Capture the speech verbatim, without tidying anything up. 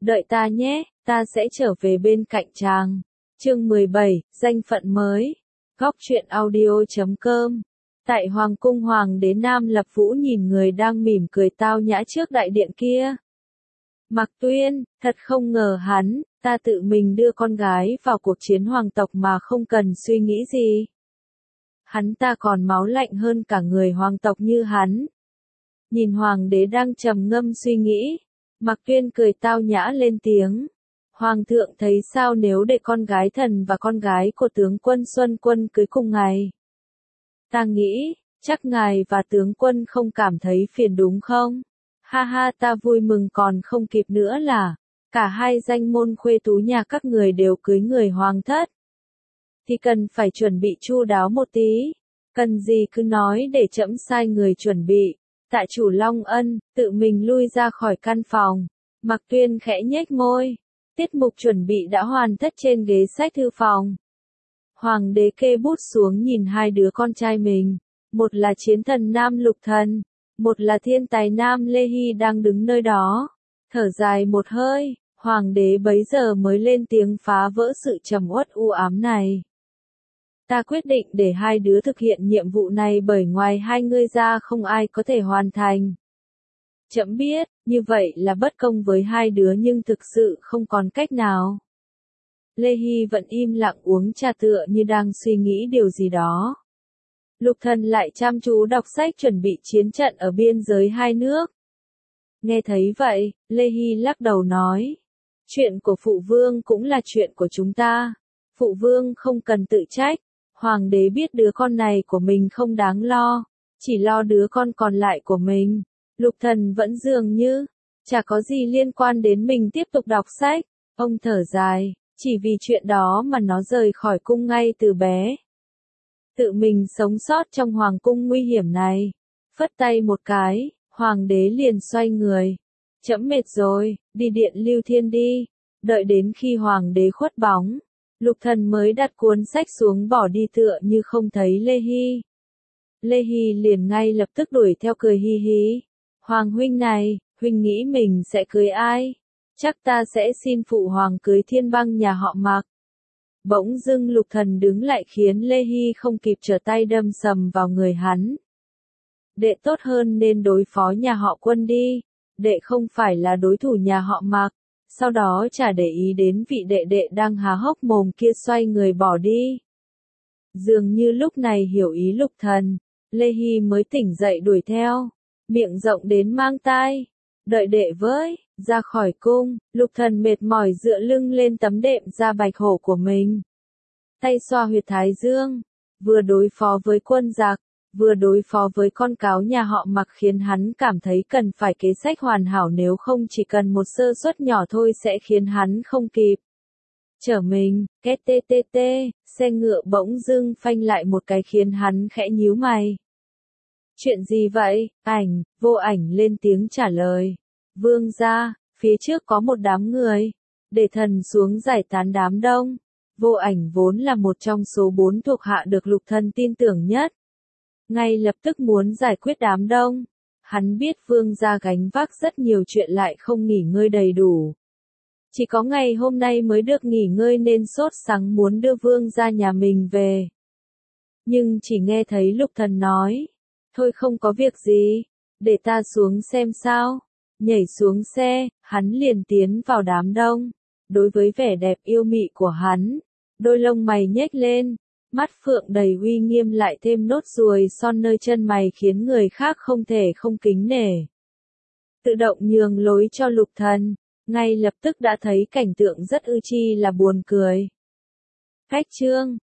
Đợi ta nhé, ta sẽ trở về bên cạnh chàng. Chương mười bảy, danh phận mới. Góc truyện audio chấm com. Tại Hoàng cung Hoàng đế Nam Lập Vũ nhìn người đang mỉm cười tao nhã trước đại điện kia. Mạc Tuyên, thật không ngờ hắn, ta tự mình đưa con gái vào cuộc chiến hoàng tộc mà không cần suy nghĩ gì. Hắn ta còn máu lạnh hơn cả người hoàng tộc như hắn. Nhìn hoàng đế đang trầm ngâm suy nghĩ, Mạc Tuyên cười tao nhã lên tiếng. Hoàng thượng thấy sao nếu để con gái thần và con gái của tướng quân Xuân Quân cưới cùng ngày? Ta nghĩ, chắc ngài và tướng quân không cảm thấy phiền đúng không? Ha ha, ta vui mừng còn không kịp nữa là, cả hai danh môn khuê tú nhà các người đều cưới người hoàng thất. Thì cần phải chuẩn bị chu đáo một tí, cần gì cứ nói để trẫm sai người chuẩn bị. Tại chủ Long Ân, tự mình lui ra khỏi căn phòng. Mạc Tuyên khẽ nhếch môi. Tiết mục chuẩn bị đã hoàn tất trên ghế sách thư phòng. Hoàng đế kê bút xuống nhìn hai đứa con trai mình. Một là chiến thần Nam Lục Thần, một là thiên tài Nam Lê Hy đang đứng nơi đó. Thở dài một hơi, hoàng đế bấy giờ mới lên tiếng phá vỡ sự trầm uất u ám này. Ta quyết định để hai đứa thực hiện nhiệm vụ này bởi ngoài hai ngươi ra không ai có thể hoàn thành. Trẫm biết, như vậy là bất công với hai đứa nhưng thực sự không còn cách nào. Lê Hy vẫn im lặng uống trà tựa như đang suy nghĩ điều gì đó. Lục Thần lại chăm chú đọc sách chuẩn bị chiến trận ở biên giới hai nước. Nghe thấy vậy, Lê Hy lắc đầu nói. Chuyện của phụ vương cũng là chuyện của chúng ta. Phụ vương không cần tự trách. Hoàng đế biết đứa con này của mình không đáng lo. Chỉ lo đứa con còn lại của mình. Lục Thần vẫn dường như, chả có gì liên quan đến mình tiếp tục đọc sách. Ông thở dài, chỉ vì chuyện đó mà nó rời khỏi cung ngay từ bé. Tự mình sống sót trong hoàng cung nguy hiểm này. Phất tay một cái, hoàng đế liền xoay người. Trẫm mệt rồi, đi điện Lưu Thiên đi. Đợi đến khi hoàng đế khuất bóng, Lục Thần mới đặt cuốn sách xuống bỏ đi tựa như không thấy Lê Hy. Lê Hy liền ngay lập tức đuổi theo cười hi hi. Hoàng huynh này, huynh nghĩ mình sẽ cưới ai? Chắc ta sẽ xin phụ hoàng cưới Thiên Băng nhà họ Mạc. Bỗng dưng Lục Thần đứng lại khiến Lê Hy không kịp trở tay đâm sầm vào người hắn. Đệ tốt hơn nên đối phó nhà họ Quân đi. Đệ không phải là đối thủ nhà họ Mạc. Sau đó chả để ý đến vị đệ đệ đang há hốc mồm kia xoay người bỏ đi. Dường như lúc này hiểu ý Lục Thần, Lê Hy mới tỉnh dậy đuổi theo. Miệng rộng đến mang tai. Đợi đệ với, ra khỏi cung, Lục Thần mệt mỏi dựa lưng lên tấm đệm da bạch hổ của mình. Tay xoa huyệt thái dương, vừa đối phó với quân giặc, vừa đối phó với con cáo nhà họ Mạc khiến hắn cảm thấy cần phải kế sách hoàn hảo nếu không chỉ cần một sơ suất nhỏ thôi sẽ khiến hắn không kịp. Chở mình, két tê tê tê, xe ngựa bỗng dưng phanh lại một cái khiến hắn khẽ nhíu mày. Chuyện gì vậy? Ảnh, Vô Ảnh lên tiếng trả lời. Vương gia, phía trước có một đám người. Để thần xuống giải tán đám đông. Vô Ảnh vốn là một trong số bốn thuộc hạ được Lục Thần tin tưởng nhất. Ngay lập tức muốn giải quyết đám đông. Hắn biết vương gia gánh vác rất nhiều chuyện lại không nghỉ ngơi đầy đủ. Chỉ có ngày hôm nay mới được nghỉ ngơi nên sốt sắng muốn đưa vương gia nhà mình về. Nhưng chỉ nghe thấy Lục Thần nói. Thôi không có việc gì, để ta xuống xem sao. Nhảy xuống xe, hắn liền tiến vào đám đông. Đối với vẻ đẹp yêu mị của hắn, đôi lông mày nhếch lên, mắt phượng đầy uy nghiêm lại thêm nốt ruồi son nơi chân mày khiến người khác không thể không kính nể. Tự động nhường lối cho Lục Thần, ngay lập tức đã thấy cảnh tượng rất ư chi là buồn cười. Cách chương,